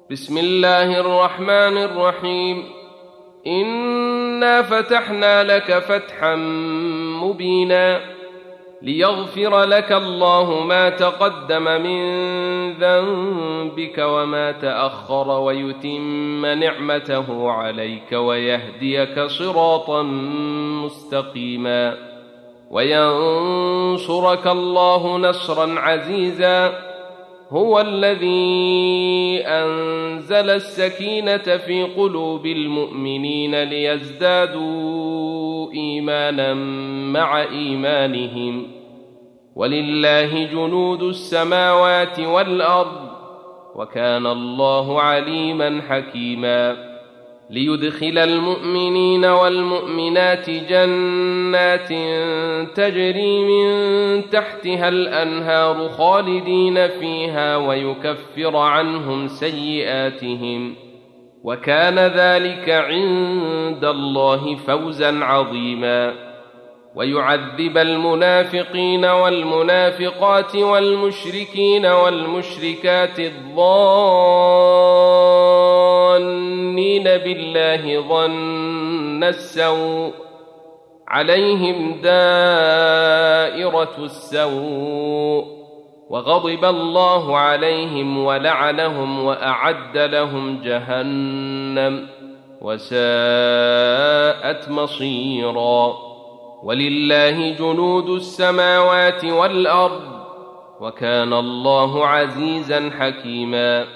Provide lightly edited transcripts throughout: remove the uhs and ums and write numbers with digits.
بسم الله الرحمن الرحيم. إنا فتحنا لك فتحا مبينا ليغفر لك الله ما تقدم من ذنبك وما تأخر ويتم نعمته عليك ويهديك صراطا مستقيما وينصرك الله نصرا عزيزا. هو الذي أنزل السكينة في قلوب المؤمنين ليزدادوا إيمانا مع إيمانهم ولله جنود السماوات والأرض وكان الله عليما حكيما. ليدخل المؤمنين والمؤمنات جنات تجري من تحتها الأنهار خالدين فيها ويكفر عنهم سيئاتهم وكان ذلك عند الله فوزا عظيما. ويعذب المنافقين والمنافقات والمشركين والمشركات الظانين بالله ظن السوء عليهم دائرة السوء وغضب الله عليهم ولعنهم وأعد لهم جهنم وساءت مصيرا. ولله جنود السماوات والأرض وكان الله عزيزا حكيما.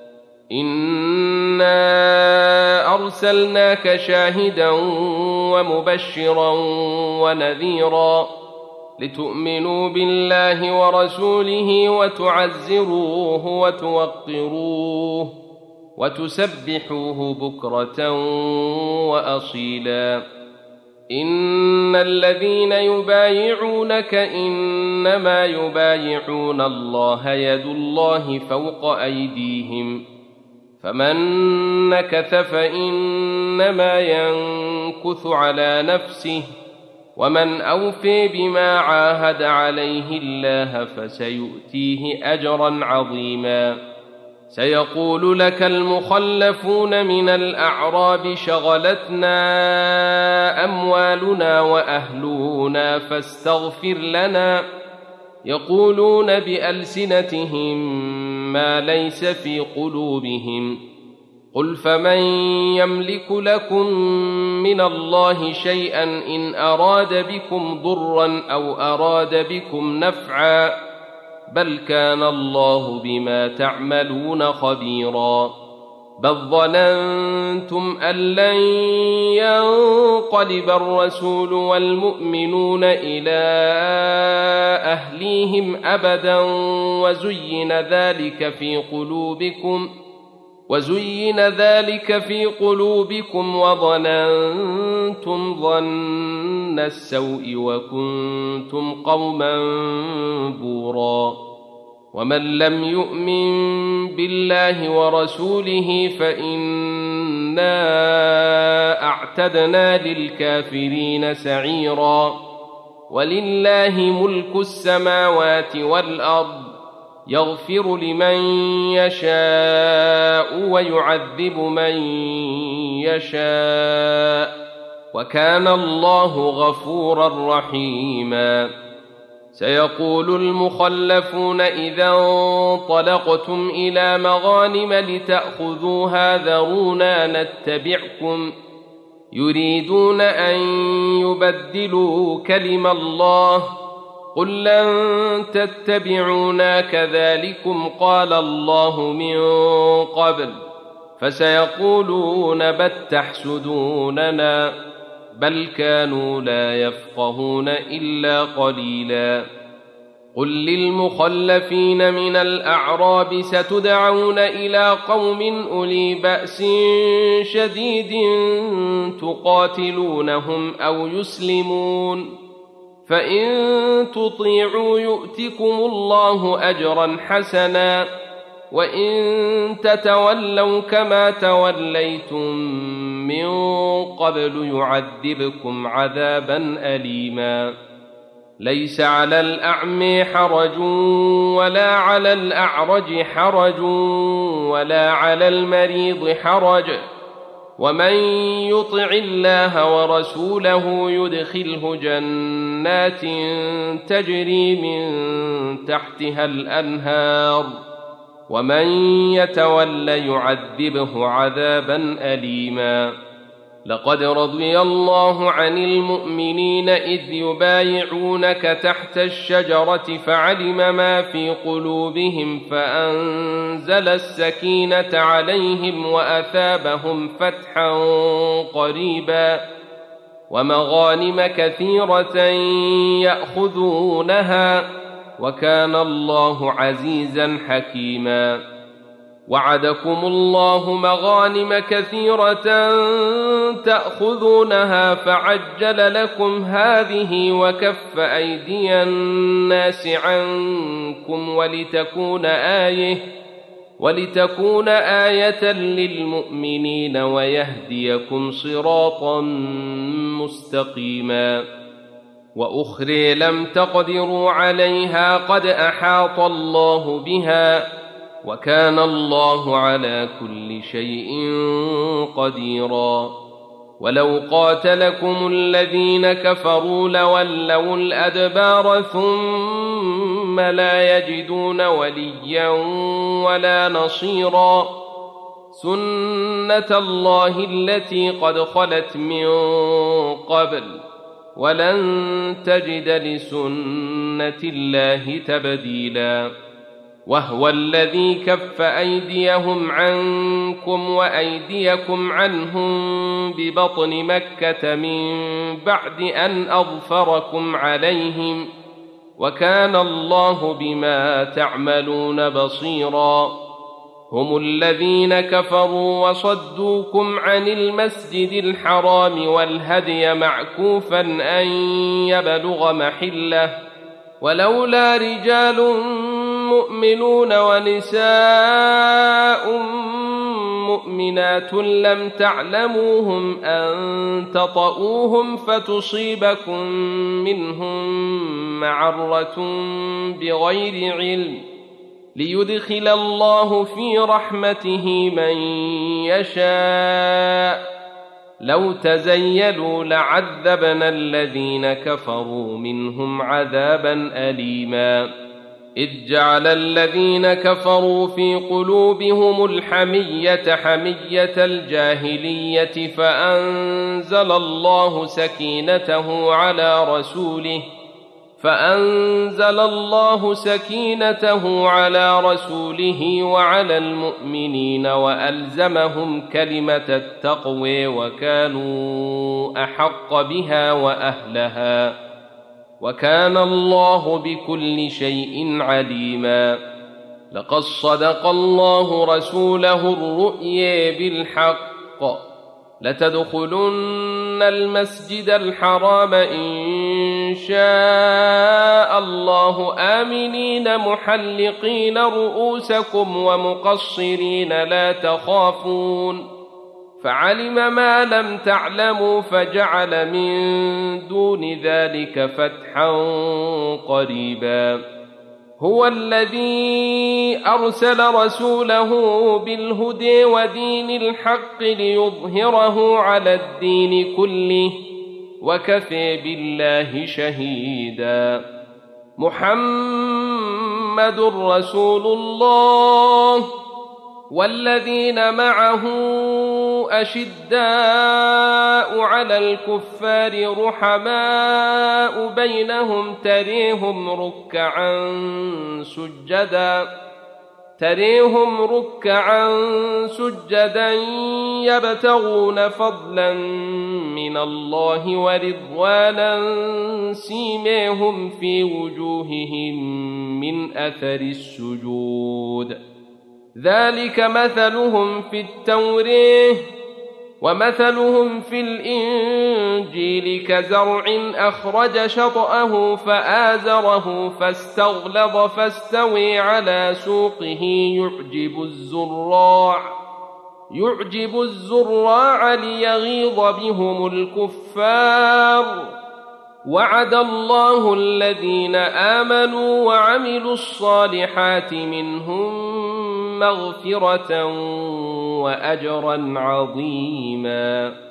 إنا أرسلناك شاهدا ومبشرا ونذيرا لتؤمنوا بالله ورسوله وتعزروه وتوقروه وتسبحوه بكرة وأصيلا. إن الذين يبايعونك إنما يبايعون الله يد الله فوق أيديهم فمن نكث فإنما ينكث على نفسه ومن أوفي بما عاهد عليه الله فسيؤتيه أجرا عظيما. سيقول لك المخلفون من الأعراب شغلتنا أموالنا وأهلنا فاستغفر لنا يقولون بألسنتهم ما ليس في قلوبهم قل فمن يملك لكم من الله شيئا إن أراد بكم ضرا أو أراد بكم نفعا بل كان الله بما تعملون خبيرا. بل ظننتم أن لن ينقلب الرسول والمؤمنون إلى أهليهم أبدا وزين ذلك في قلوبكم وظننتم ظن السوء وكنتم قوما بورا. ومن لم يؤمن بالله ورسوله فإنا أعتدنا للكافرين سعيرا. ولله ملك السماوات والأرض يغفر لمن يشاء ويعذب من يشاء وكان الله غفورا رحيما. سيقول المخلفون إذا انطلقتم إلى مغانم لتأخذوها ذرونا نتبعكم يريدون أن يبدلوا كلم الله قل لن تتبعونا كذلكم قال الله من قبل فسيقولون بل تحسدوننا بل كانوا لا يفقهون إلا قليلا. قل للمخلفين من الأعراب ستدعون إلى قوم أولي بأس شديد تقاتلونهم أو يسلمون فإن تطيعوا يؤتكم الله أجرا حسنا وإن تتولوا كما توليتم من قبل يعذبكم عذابا أليما. ليس على الأعمى حرج ولا على الأعرج حرج ولا على المريض حرج، ومن يطع الله ورسوله يدخله جنات تجري من تحتها الأنهار، ومن يتول يعذبه عذابا أليما. لقد رضي الله عن المؤمنين إذ يبايعونك تحت الشجرة فعلم ما في قلوبهم فأنزل السكينة عليهم وأثابهم فتحا قريبا ومغانم كثيرة يأخذونها، وكان الله عزيزا حكيما. وعدكم الله مغانم كثيرة تأخذونها فعجل لكم هذه وكف أيدي الناس عنكم ولتكون آية للمؤمنين ويهديكم صراطا مستقيما. وأخرى لم تقدروا عليها قد أحاط الله بها، وكان الله على كل شيء قديرا. ولو قاتلكم الذين كفروا لولوا الأدبار ثم لا يجدون وليا ولا نصيرا، سنة الله التي قد خلت من قبل، ولن تجد لسنة الله تبديلا. وهو الذي كف أيديهم عنكم وأيديكم عنهم ببطن مكة من بعد أن أظفركم عليهم، وكان الله بما تعملون بصيرا. هم الذين كفروا وصدوكم عن المسجد الحرام والهدي معكوفا أن يبلغ محله، ولولا رجال مؤمنون ونساء مؤمنات لم تعلموهم أن تطؤوهم فتصيبكم منهم معرة بغير علم، ليدخل الله في رحمته من يشاء. لو تزيلوا لعذبنا الذين كفروا منهم عذابا أليما. إذ جعل الذين كفروا في قلوبهم الحمية حمية الجاهلية فأنزل الله سكينته على رسوله وعلى المؤمنين وألزمهم كلمة التقوى وكانوا أحق بها وأهلها، وكان الله بكل شيء عليما. لقد صدق الله رسوله الرؤيا بالحق، لتدخلن المسجد الحرام إن شاء الله آمنين محلقين رؤوسكم ومقصرين لا تخافون، فعلم ما لم تعلموا فجعل من دون ذلك فتحا قريبا. هو الذي أرسل رسوله بالهدى ودين الحق ليظهره على الدين كله، وكفى بالله شهيدا. محمد رسول الله والذين معه أشداء على الكفار رحماء بينهم تريهم ركعا سجدا يبتغون فضلا من الله ورضوانا سيماهم في وجوههم من أثر السجود، ذلك مثلهم في التوراة ومثلهم في الإنجيل كزرع أخرج شطأه فآزره فاستغلظ فاستوى على سوقه يعجب الزراع ليغيظ بهم الكفار، وعد الله الذين آمنوا وعملوا الصالحات منهم مغفرة وأجرا عظيما.